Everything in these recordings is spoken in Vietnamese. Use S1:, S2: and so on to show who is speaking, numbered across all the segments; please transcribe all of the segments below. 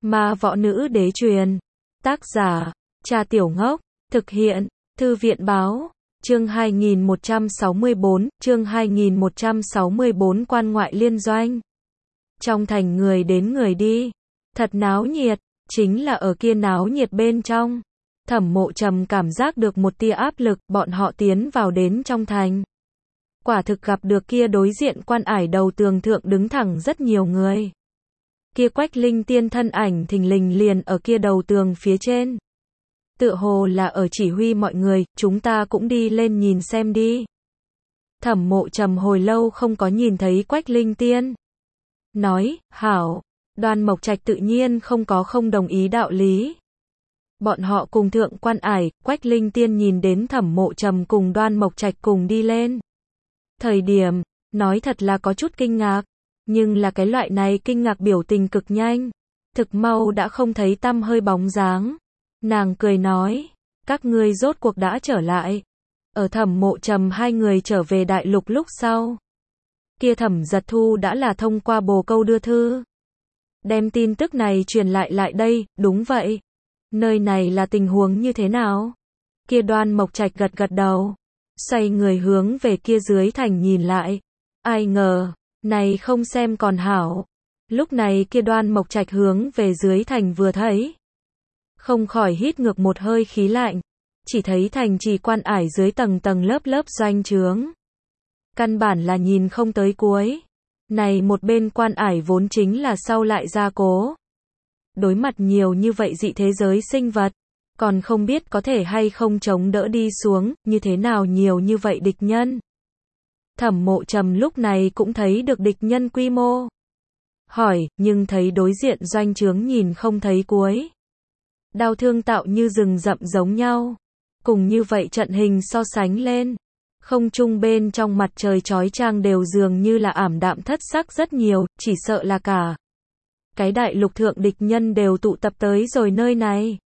S1: Ma võ nữ đế truyền. Tác giả, Cha Tiểu Ngốc. Thực hiện, Thư viện báo. Chương 2164, chương 2164 quan ngoại liên doanh. Trong thành người đến người đi. Thật náo nhiệt, chính là ở kia náo nhiệt bên trong. Thẩm Mộ Trầm cảm giác được một tia áp lực, bọn họ tiến vào đến trong thành. Quả thực gặp được kia đối diện quan ải đầu tường thượng đứng thẳng rất nhiều người. Kia Quách Linh Tiên thân ảnh thình lình liền ở kia đầu tường phía trên. Tựa hồ là ở chỉ huy mọi người, chúng ta cũng đi lên nhìn xem đi. Thẩm Mộ Trầm hồi lâu không có nhìn thấy Quách Linh Tiên. Nói, hảo, Đoan Mộc Trạch tự nhiên không có không đồng ý đạo lý. Bọn họ cùng thượng quan ải, Quách Linh Tiên nhìn đến Thẩm Mộ Trầm cùng Đoan Mộc Trạch cùng đi lên. Thời điểm, nói thật là có chút kinh ngạc, nhưng là cái loại này kinh ngạc biểu tình cực nhanh, thực mau đã không thấy tăm hơi bóng dáng. Nàng cười nói, các ngươi rốt cuộc đã trở lại. Ở Thẩm Mộ Trầm hai người trở về đại lục lúc sau, kia Thẩm Giật Thu đã là thông qua bồ câu đưa thư, đem tin tức này truyền lại đây. Đúng vậy, nơi này là tình huống như thế nào? Kia Đoan Mộc Trạch gật đầu, xoay người hướng về kia dưới thành nhìn lại. Ai ngờ, này không xem còn hảo. Lúc này kia Đoan Mộc Trạch hướng về dưới thành vừa thấy, không khỏi hít ngược một hơi khí lạnh. Chỉ thấy thành trì quan ải dưới tầng tầng lớp doanh trướng, căn bản là nhìn không tới cuối. Này một bên quan ải vốn chính là sau lại gia cố. Đối mặt nhiều như vậy dị thế giới sinh vật, còn không biết có thể hay không chống đỡ đi xuống, như thế nào nhiều như vậy địch nhân. Thẩm Mộ Trầm lúc này cũng thấy được địch nhân quy mô. Hỏi, nhưng thấy đối diện doanh trướng nhìn không thấy cuối. Đao thương tạo như rừng rậm giống nhau. Cùng như vậy trận hình so sánh lên, không trung bên trong mặt trời chói chang đều dường như là ảm đạm thất sắc rất nhiều, chỉ sợ là cả cái đại lục thượng địch nhân đều tụ tập tới rồi nơi này.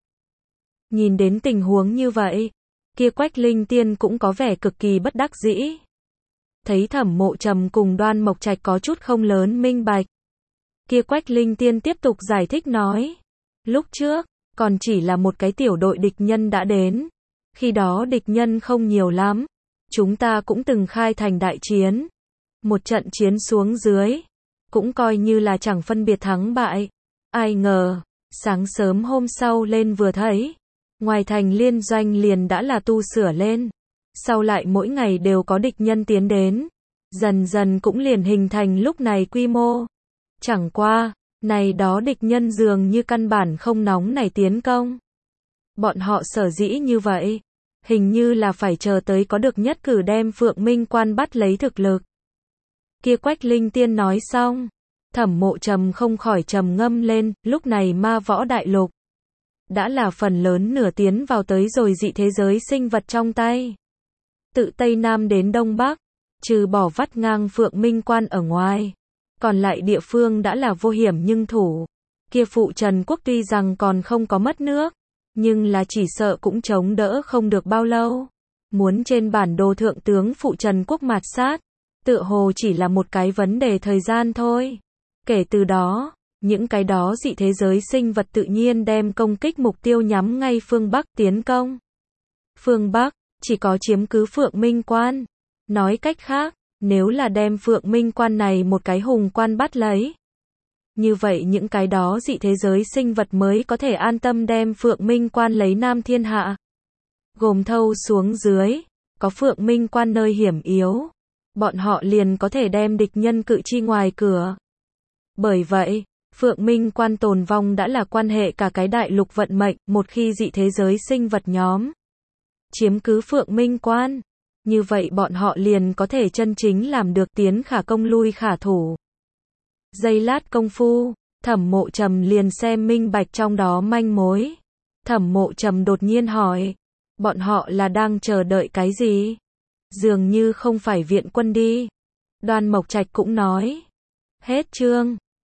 S1: Nhìn đến tình huống như vậy, kia Quách Linh Tiên cũng có vẻ cực kỳ bất đắc dĩ. Thấy Thẩm Mộ Trầm cùng Đoan Mộc Trạch có chút không lớn minh bạch, kia Quách Linh Tiên tiếp tục giải thích nói, lúc trước, còn chỉ là một cái tiểu đội địch nhân đã đến. Khi đó địch nhân không nhiều lắm, chúng ta cũng từng khai thành đại chiến. Một trận chiến xuống dưới, cũng coi như là chẳng phân biệt thắng bại. Ai ngờ, sáng sớm hôm sau lên vừa thấy, ngoài thành liên doanh liền đã là tu sửa lên. Sau lại mỗi ngày đều có địch nhân tiến đến, dần dần cũng liền hình thành lúc này quy mô. Chẳng qua, này đó địch nhân dường như căn bản không nóng nảy tiến công. Bọn họ sở dĩ như vậy, hình như là phải chờ tới có được nhất cử đem Phượng Minh Quan bắt lấy thực lực. Kia Quách Linh Tiên nói xong, Thẩm Mộ Trầm không khỏi trầm ngâm lên. Lúc này ma võ đại lục đã là phần lớn nửa tiến vào tới rồi dị thế giới sinh vật trong tay. Tự Tây Nam đến Đông Bắc, trừ bỏ vắt ngang Phượng Minh Quan ở ngoài, còn lại địa phương đã là vô hiểm nhưng thủ. Kia Phụ Trần Quốc tuy rằng còn không có mất nước, nhưng là chỉ sợ cũng chống đỡ không được bao lâu. Muốn trên bản đồ thượng tướng Phụ Trần Quốc mạt sát, tựa hồ chỉ là một cái vấn đề thời gian thôi. Kể từ đó, những cái đó dị thế giới sinh vật tự nhiên đem công kích mục tiêu nhắm ngay phương Bắc tiến công. Phương Bắc, chỉ có chiếm cứ Phượng Minh Quan. Nói cách khác, nếu là đem Phượng Minh Quan này một cái hùng quan bắt lấy, như vậy những cái đó dị thế giới sinh vật mới có thể an tâm đem Phượng Minh Quan lấy Nam Thiên Hạ. Gồm thâu xuống dưới, có Phượng Minh Quan nơi hiểm yếu, bọn họ liền có thể đem địch nhân cự chi ngoài cửa. Bởi vậy, Phượng Minh Quan tồn vong đã là quan hệ cả cái đại lục vận mệnh. Một khi dị thế giới sinh vật nhóm chiếm cứ Phượng Minh Quan, như vậy bọn họ liền có thể chân chính làm được tiến khả công lui khả thủ. Giây lát công phu, Thẩm Mộ Trầm liền xem minh bạch trong đó manh mối. Thẩm Mộ Trầm đột nhiên hỏi, bọn họ là đang chờ đợi cái gì? Dường như không phải viện quân đi. Đoan Mộc Trạch cũng nói, hết chương.